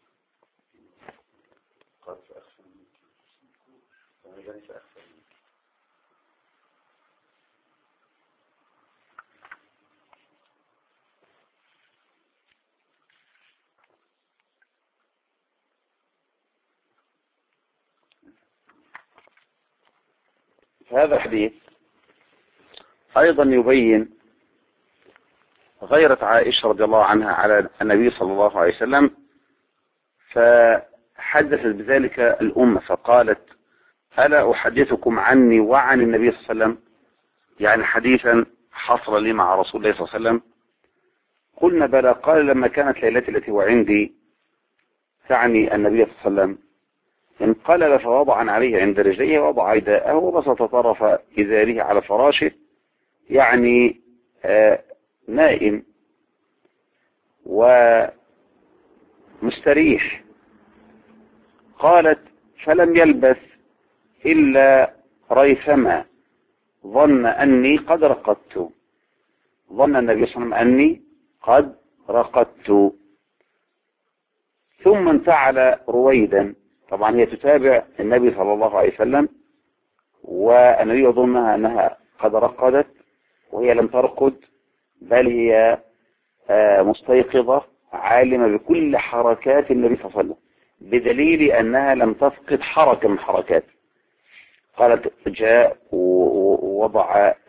هذا الحديث أيضا يبين غيرة عائشة رضي الله عنها على النبي صلى الله عليه وسلم، فحدثت بذلك الأمة فقالت ألا أحدثكم عني وعن النبي صلى الله عليه وسلم، يعني حديثا حصل لي مع رسول الله صلى الله عليه وسلم. قلنا بلى. قال لما كانت ليلتي التي وعندي، تعني النبي صلى الله عليه وسلم، انقلب فوضع عليه عند رجليه ووضع رداءه وبسط طرف إزاره على فراشه، يعني نائم ومستريح. قالت فلم يلبث إلا ريثما ظن أني قد رقدت، ظن النبي صلى الله عليه وسلم أني قد رقدت، ثم انتعل رويدا. طبعا هي تتابع النبي صلى الله عليه وسلم، والنبي يظنها أنها قد رقدت وهي لم ترقد، بل هي مستيقظة عالمة بكل حركات النبي صلى الله عليه وسلم، بدليل أنها لم تفقد حركة من حركات. قالت جاء ووضع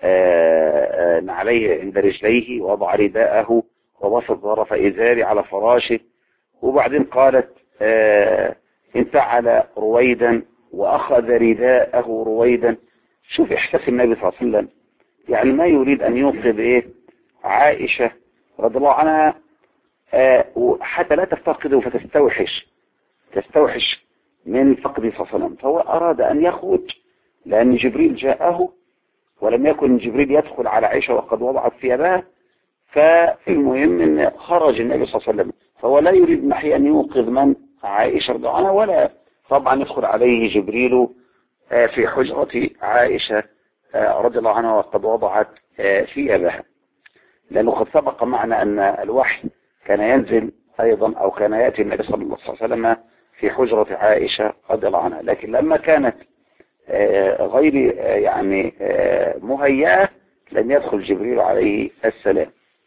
عليه عند رجليه ووضع رداءه وبسط طرف إزاري على فراشه، وبعدين قالت انتعل رويدا وأخذ رداءه رويدا. شوف إحساس النبي صلى الله عليه وسلم، يعني ما يريد أن يوقظ عائشة رضي الله عنها حتى لا تفتقده فتستوحش من فقده صلى الله عليه وسلم، فهو أراد أن يخرج لأن جبريل جاءه ولم يكن جبريل يدخل على عائشة وقد وضعت ثيابها، فالمهم أن خرج النبي صلى الله عليه وسلم، فهو لا يريد نحي أن يوقظ من عائشة رضي الله عنها، ولا طبعا يدخل عليه جبريل في حجرة عائشة رضي الله عنها وقد وضعت ثيابها، لأنه قد سبق معنا أن الوحي كان ينزل أيضا أو كان يأتي النبي صلى الله عليه وسلم في حجرة عائشة رضي الله عنها، لكن لما كانت غير يعني مهيئة لم يدخل جبريل عليه السلام،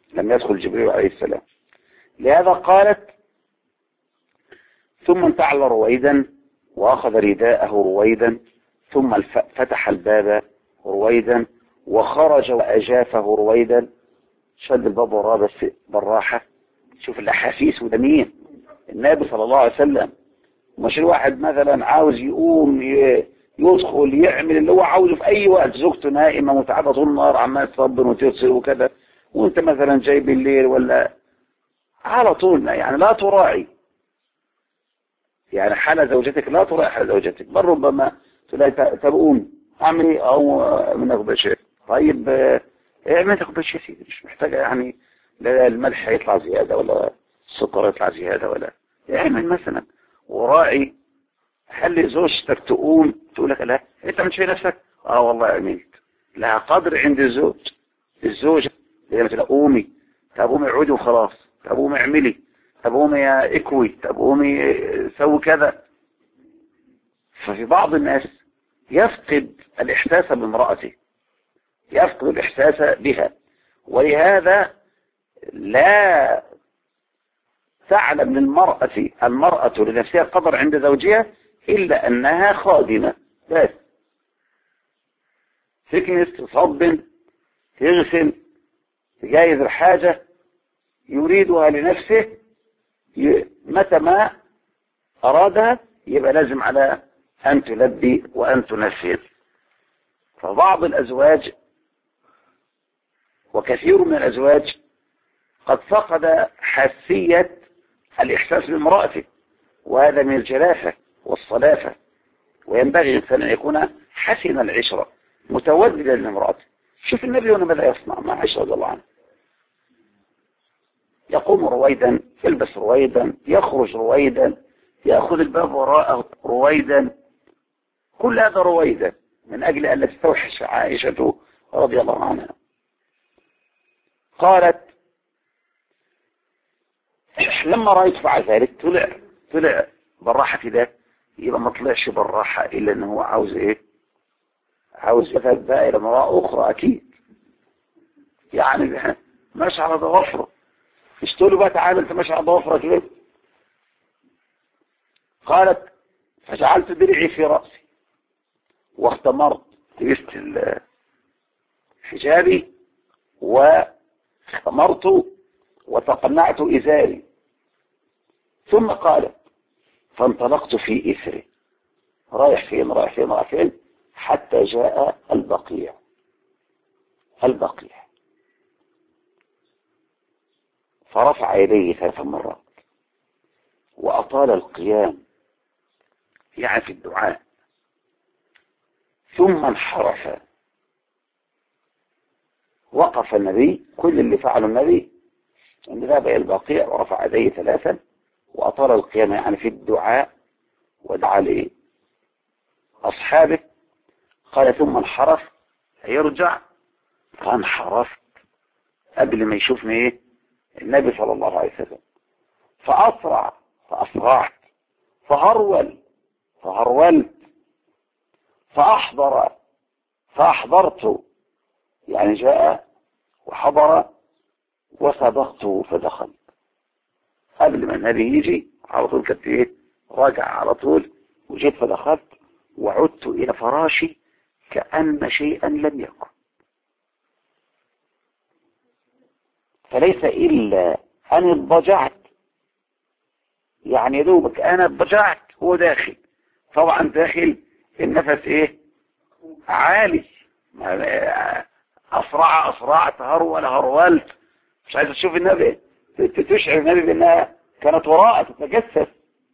لهذا قالت ثم انتعل رويدا وأخذ رداءه رويدا ثم فتح الباب رويدا وخرج وأجافه رويدا، شد الباب وراه بس بالراحة. شوف الأحاسيس ودمين النبي صلى الله عليه وسلم، مش الواحد مثلا عاوز يقوم يدخل يعمل اللي هو عاوزه في أي وقت، زوجته نائمة متعبة طول النهار عمال تصبر وتغسل وكذا، وانت مثلا جاي بالليل ولا على طول يعني لا تراعي. يعني حال زوجتك لا تراعي حال زوجتك، بل ربما تلاقي تبقون اعمل ايه او من اخبار شيء. طيب اعمل اخبار شيء سيدي، مش محتاجة يعني لا الملح يطلع زيادة ولا السكر يطلع زيادة ولا اعمل مثلا وراعي. خلي زوجتك تقوم تقول لك لا انت مش في نفسك، اه والله عملت لها قدر عند الزوجة لما تقول قومي، طب قومي اقعدي وخلاص، طب قومي اعملي، طب قومي يا اكوي، طب قومي سوي كذا. ففي بعض الناس يفقد الإحساس بامرأته، يفقد الإحساس بها، ولهذا لا تعلم المرأة لنفسها قدر عند زوجها إلا أنها خادمة بس، تكنس، تصبن، تغسل، تجايز الحاجة يريدها لنفسه، متى ما أرادها يبقى لازم على أن تلبي وأن تنفذ. فبعض الأزواج وكثير من الأزواج قد فقد حساسية الإحساس بامرأته، وهذا من الجلافة والصلافة، وينبغي الإنسان أن يكون حسن العشرة متوددا لامرأته. شوف النبي هنا ماذا يصنع مع عائشة رضي الله عنها، يقوم رويدا، يلبس رويدا، يخرج رويدا، يأخذ الباب وراءه رويدا، كل هذا رويدا من أجل أن لا تستوحش عائشة رضي الله عنها. قالت لما رأيت فعل ذلك طلع بالراحة ده، يبقى ما طلعش بالراحة إلا أنه هو عاوز إيه، عاوز يذهب بقى إلى امرأة أخرى أكيد، يعني ماشي على ضوافره، مش تقول له بقى تعالى أنت ماشي على ضوافرك ليه. قالت فجعلت درعي في رأسي واختمرت، لبست حجابي واختمرت وتقنعت إزاري، ثم قالت فانطلقت في إثره، رايح فين حتى جاء البقيع. فرفع يديه 3 مرات وأطال القيام يعني في الدعاء، ثم انحرف. وقف النبي، كل اللي فعله النبي ان ذهب الى البقيع ورفع يديه 3 واطال القيام يعني في الدعاء، ودعا لايه اصحابه. قال ثم انحرف يرجع، فانحرفت قبل ما يشوفني ايه النبي صلى الله عليه وسلم، فاسرعت، فهرولت، فاحضرت يعني جاء وحضر، وسبقته فدخلت قبل ما النبي يجي على طول، كنت ايه راجع على طول، وجيت فدخلت وعدت الى فراشي كأن شيئا لم يكن. فليس الا ان اضطجعت، يعني يدوبك انا اضطجعت هو داخل، طبعا داخل النفس ايه عالي، اسرعت، هرولت، مش عايز تشوف النبي، تشعر النبي بانها كانت وراء تتجسس.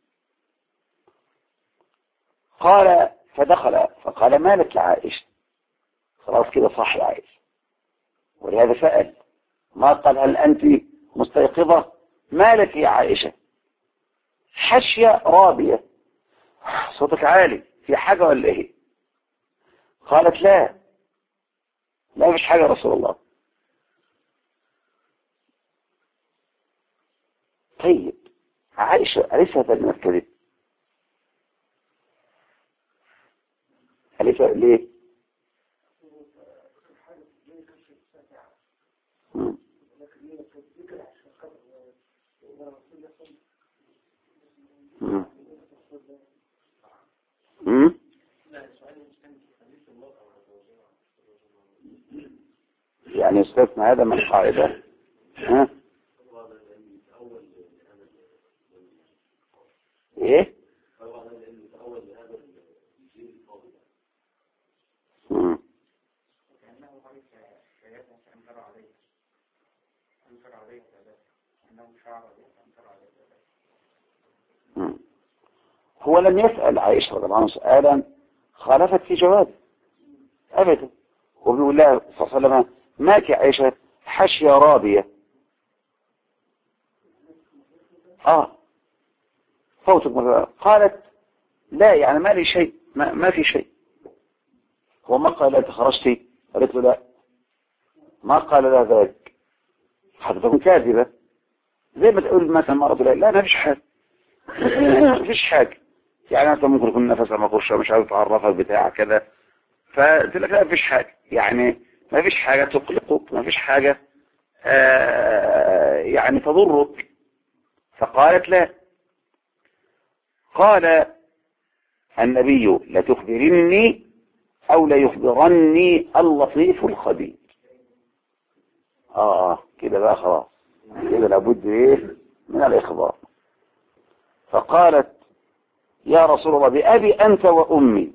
قال فدخل فقال مالك يا عائشة، خلاص كده صح يا عائشة، ولهذا سأل، ما قال هل أنت مستيقظة، مالك يا عائشة، حشية رابية، صوتك عالي، في حاجة ولا ايه؟ قالت لا مش حاجة يا رسول الله. طيب عائشة أليس هذا من الكذب؟ أليس ليه؟ يعني يستثنى هذا من القاعدة. ايه هو لم يسأل عائشة رضي الله عنها سؤالا خالفت في جوابه أبدا. وبيقول لها صلى الله عليه وسلم ماك يا عائشة حشية رابية فوتك مرة. قالت لا يعني ما لي شيء، ما في شيء. هو ما قال أنت خرجتي؟ قالت له لا، ما قال لها ذلك حتى تكون كاذبة. زي ما تقول مثلا مرة لا ما فيش حاجة ما فيش حاجة، يعني أنت ممكن يكون نفسها ما فرشة مش عايز تعرفك بتاع كذا، فتقول لك لا ما فيش حاجة، يعني ما فيش حاجة تقلقك، ما فيش حاجة يعني تضرك. فقالت لا. قال النبي لتخبرني أو ليخبرني اللطيف الخبير. كده بقى خلاص، كده لابد من الإخبار. فقالت يا رسول الله بأبي أنت وأمي،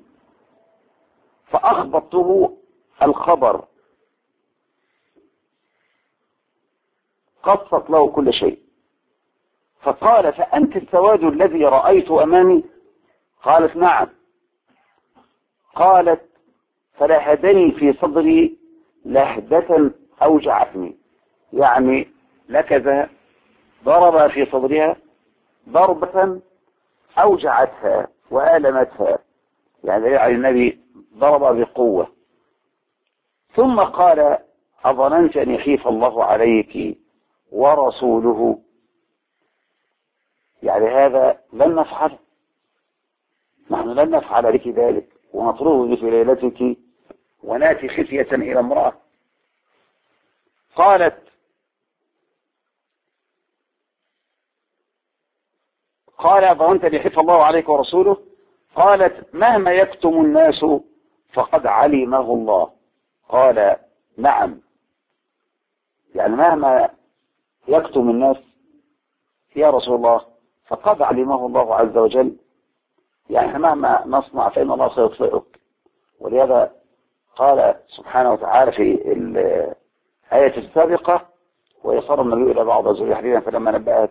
فأخبرته الخبر، قصت له كل شيء. فقال فأنت السواد الذي رأيت أمامي؟ قالت نعم. قالت فلهدني في صدري لهدة أوجعتني، يعني لكذا ضرب في صدرها ضربة أوجعتها وآلمتها، يعني النبي ضرب بقوة. ثم قال أظننت أن يخيف الله عليك ورسوله؟ يعني هذا لن نفعله، نحن لن نفعل لك ذلك ونطلبه في ليلتك وناتي خفية إلى امرأة. قالت قال ظننت أن يخيف الله عليك ورسوله؟ قالت مهما يكتم الناس فقد علمه الله. قال نعم، يعني مهما يكتم الناس يا رسول الله فقد علمه الله عز وجل، يعني مهما نصنع فإن الله سيطفئك. ولهذا قال سبحانه وتعالى في الآية السابقة ويصار النبي إلى بعض زوجي حديثا فلما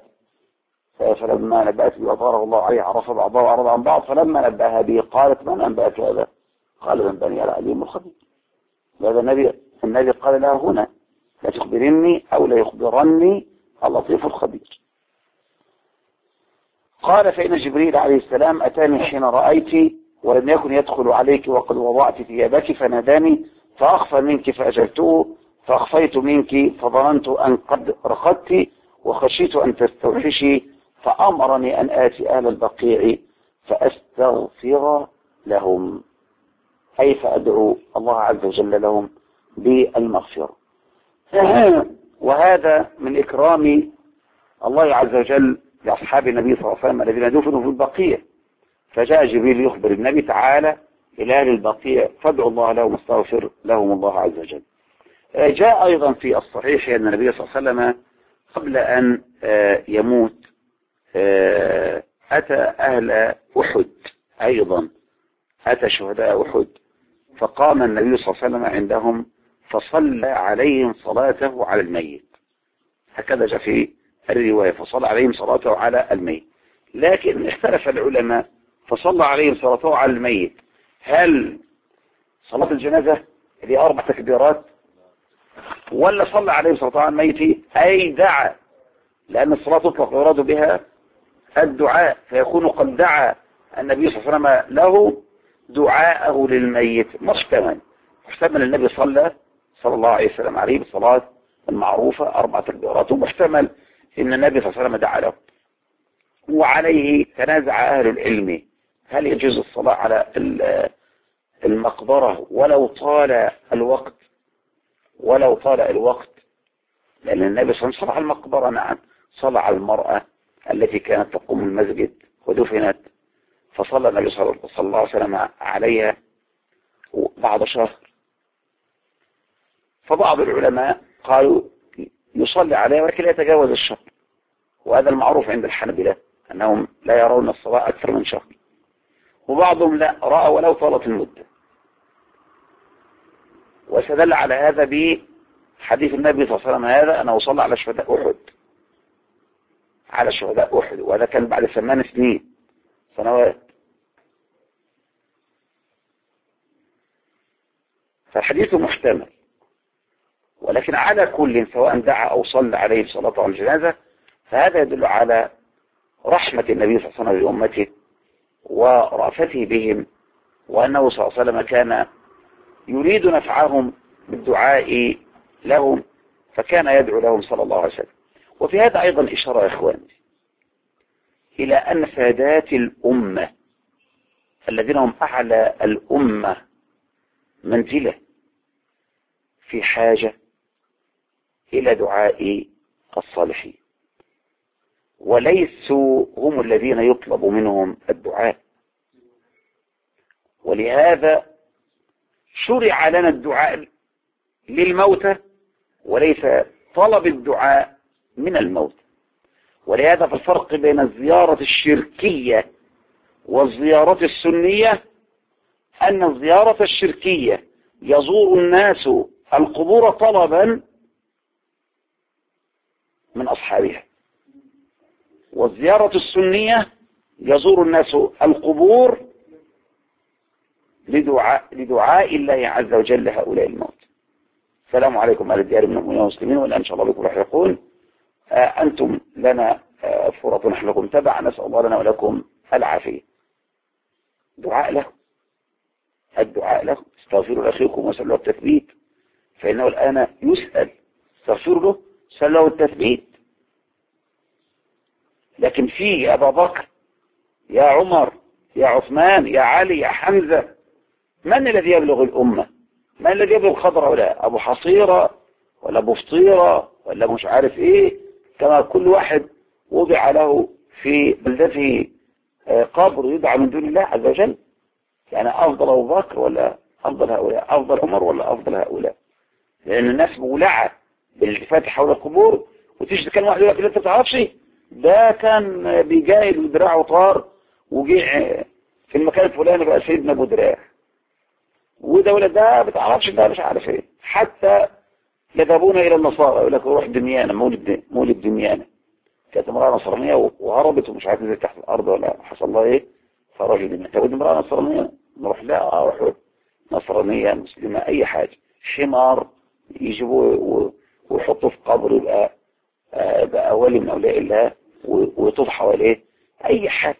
نبأت به وأظهره الله عليه عرف بعضها وأعرض عن بعض، فلما نبأها به قالت من أنبأك هذا؟ قال من بني العليم الخبير. لهذا النبي قال لها هنا لا تخبرني أو لا يخبرني اللطيف الخبير. قال فإن جبريل عليه السلام أتاني حين رأيت ولم يكن يدخل عليك وقد وضعت ثيابك فناداني فأخفى منك فأجلته فأخفيت منك فظننت أن قد رقدت وخشيت أن تستوحشي فأمرني أن آتي أهل البقيع فأستغفر لهم، أي فأدعو الله عز وجل لهم بالمغفرة. وهذا من إكرام الله عز وجل لأصحاب النبي صلى الله عليه وسلم الذين دفنوا في البقيع، فجاء جبريل يخبر النبي تعالى إلى أهل البقيع فادعوا الله لهم واستغفر لهم الله عز وجل. جاء أيضا في الصحيح أن النبي صلى الله عليه وسلم قبل أن يموت أتى أهل أحد، أيضا أتى شهداء أحد، فقام النبي صلى الله عليه وسلم عندهم فصلى عليهم صلاته على الميت، هكذا جاء في الرواية فصلى عليهم صلاته على الميت. لكن اختلف العلماء فصلى عليهم صلاته على الميت، هل صلاة الجنازة اللي 4 تكبيرات ولا صلى عليهم صلاته على الميت أي دعا؟ لأن الصلاة تطلق يراد بها الدعاء، فيكون قد دعا النبي صلى الله عليه وسلم له دعاءه للميت محتمل النبي صلى الله عليه وسلم عليه بالصلاة المعروفة 4 تكبيرات، ومحتمل ان النبي صلى الله عليه وسلم دعا له. وعليه تنازع اهل العلم هل يجوز الصلاة على المقبرة ولو طال الوقت، لان النبي صلى الله عليه وسلم صلى على المقبرة، نعم صلى على المرأة التي كانت تقوم المسجد ودفنت، فصلى النبي صلى الله عليه وسلم عليها بعد شهر. فبعض العلماء قالوا يصلي عليها ولكن لا يتجاوز الشهر، وهذا المعروف عند الحنابلة أنهم لا يرون الصلاة أكثر من شهر، وبعضهم لا رأى ولو طالت المدة. واستدل على هذا بحديث النبي صلى الله عليه وسلم هذا أنه صلى على شهداء أحد، وهذا كان بعد 8 سنوات، فالحديث محتمل، ولكن على كل سواء دعا أو صلى عليه الصلاة على الجنازة فهذا يدل على رحمة النبي صلى الله عليه وسلم بأمته ورأفته بهم، وأنه صلى الله عليه وسلم كان يريد نفعهم بالدعاء لهم، فكان يدعو لهم صلى الله عليه وسلم. وفي هذا أيضا إشارة يا إخواني إلى أن سادات الأمة الذين هم أعلى الأمة منزلة في حاجة إلى دعاء الصالحين، وليسوا هم الذين يطلب منهم الدعاء. ولهذا شرع لنا الدعاء للموتى وليس طلب الدعاء من الموت. ولهذا فالفرق بين الزيارة الشركية والزيارة السنية أن الزيارة الشركية يزور الناس القبور طلبا من أصحابها، والزيارة السنية يزور الناس القبور لدعاء الله عز وجل هؤلاء الموت. السلام عليكم أهل الديار من المؤمنين والمسلمين، والآن إن شاء الله بكم لاحقون. أنتم لنا فرط نحن لكم تبع، نسأل الله لنا ولكم العافية. دعاء له، الدعاء له، استغفروا لأخيكم وسألوا التثبيت، فإنه الآن يسأل، استغفروا له سألوا التثبيت. لكن في يا أبا بكر يا عمر يا عثمان يا علي يا حمزة، من الذي يبلغ الأمة؟ من الذي يبلغ خضر؟ ولا أبو حصيرة ولا أبو فطيرة ولا مش عارف إيه، كما كل واحد وضع له في بلدته قبر يدعى من دون الله عز وجل. يعني أفضل أبو بكر ولا أفضل هؤلاء؟ أفضل عمر ولا أفضل هؤلاء؟ لأن الناس مولعة بالالتفات حول القبور، وتيجي كان واحد يقول لك أنت ما تعرفش ده كان بيجاهد ودراعه طار وجيع في المكان الفلاني بقى سيدنا أبو دراع، وده ولا ده ما بتعرفش ده مش عارف ايه. حتى يذهبون إلى النصارى يقول لك روح دميانة، مولد دميانة، كانت امرأة نصرانية وهربت ومش عارف نزلت تحت الأرض ولا حصل الله ايه، فرجل دميانة. تقول امرأة نصرانية نروح لا أروح نصرانية مسلمة أي حاجة، حمار يجيبوه ويحطوه في قبر يبقى ولي من أولياء الله ويطوف حواليه أي حاجة،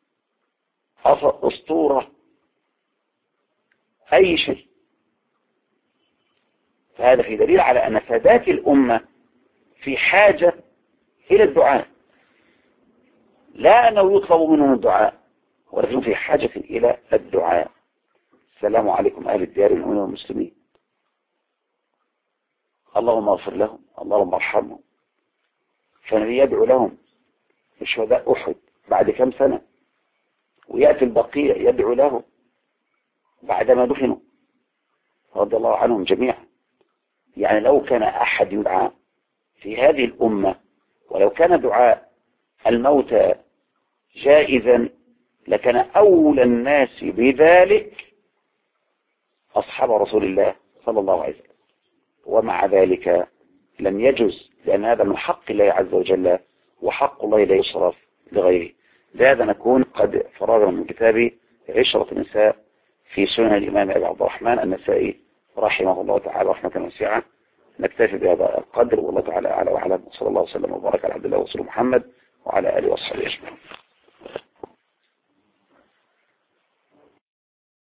أسطورة أي شيء. فهذا في دليل على أن سادات الأمة في حاجة إلى الدعاء، لا أنه يطلب منهم الدعاء، ولكن في حاجة إلى الدعاء. السلام عليكم أهل الديار المؤمنين والمسلمين، اللهم اغفر لهم، اللهم ارحمهم. فالنبي يدعو لهم في شهداء أحد بعد كم سنة، ويأتي البقيع يدعو له بعدما دفنوا رضي الله عنهم جميعا. يعني لو كان أحد يدعى في هذه الأمة، ولو كان دعاء الموتى جائزا، لكان أولى الناس بذلك أصحاب رسول الله صلى الله عليه وسلم. ومع ذلك لم يجز، لأن هذا من حق الله عز وجل، وحق الله لا يصرف لغيره. لهذا نكون قد فرغنا من كتاب عشرة النساء في سنن الإمام أبي عبد الرحمن النسائي رحمه الله تعالى رحمة واسعة. نكتفي بهذا القدر، والله تعالى أعلى وأعلم، وصلى الله وسلم وبارك على عبد الله ورسوله محمد وعلى آله وصحبه أجمعين.